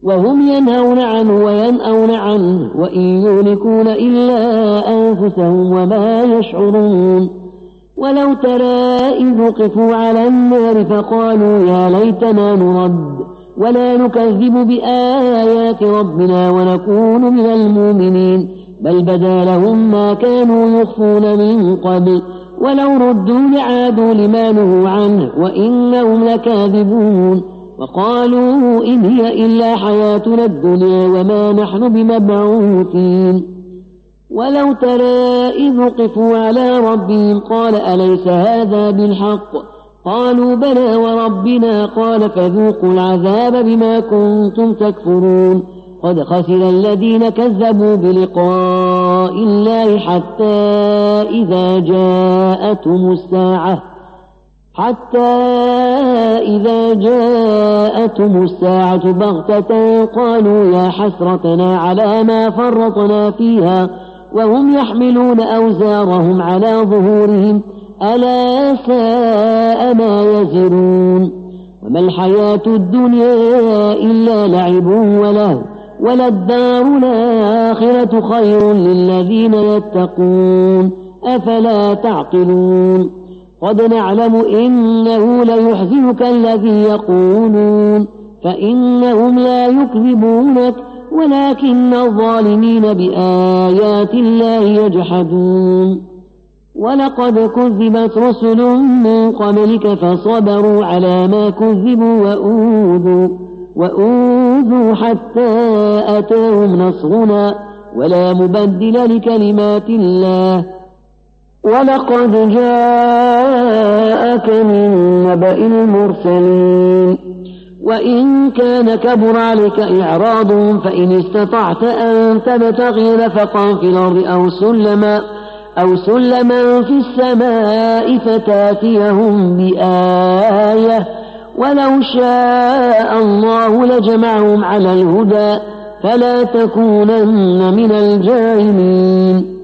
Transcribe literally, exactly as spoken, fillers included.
وهم ينهون عنه وينأون عنه وإن يهلكون إلا أنفسهم وما يشعرون. ولو ترى إذ وقفوا على النار فقالوا يا ليتنا نرد ولا نكذب بآيات ربنا ونكون من المؤمنين بل بدا لهم ما كانوا يخفون من قبل ولو ردوا لعادوا لما نهوا عنه وإنهم لكاذبون. وقالوا إن هي إلا حياتنا الدنيا وما نحن بمبعوثين. ولو ترى إذ وقفوا على ربهم قال أليس هذا بالحق قالوا بلى وربنا قال فذوقوا العذاب بما كنتم تكفرون. قد خسر الذين كذبوا بلقاء الله حتى إذا جاءتهم الساعة حتى إذا جاءتهم الساعة بغتة قالوا يا حسرتنا على ما فرطنا فيها وهم يحملون أوزارهم على ظهورهم ألا ساء ما يزرون. وما الحياة الدنيا إلا لعب وله وللدار الآخرة خير للذين يتقون أفلا تعقلون. قد نعلم إنه ليحزنك الذي يقولون فإنهم لا يكذبونك ولكن الظالمين بآيات الله يجحدون. ولقد كذبت رسل من قبلك فصبروا على ما كذبوا وأوذوا وأوذوا حتى أتاهم نصرنا ولا مبدل لكلمات الله. ولقد جاءك من نبأ المرسلين. وإن كان كبر عليك إعراضهم فإن استطعت أن تبتغي نفقا في الأرض أو سلما أو سلما في السماء فتاتيهم بآية ولو شاء الله لجمعهم على الهدى فلا تكونن من الجاهلين.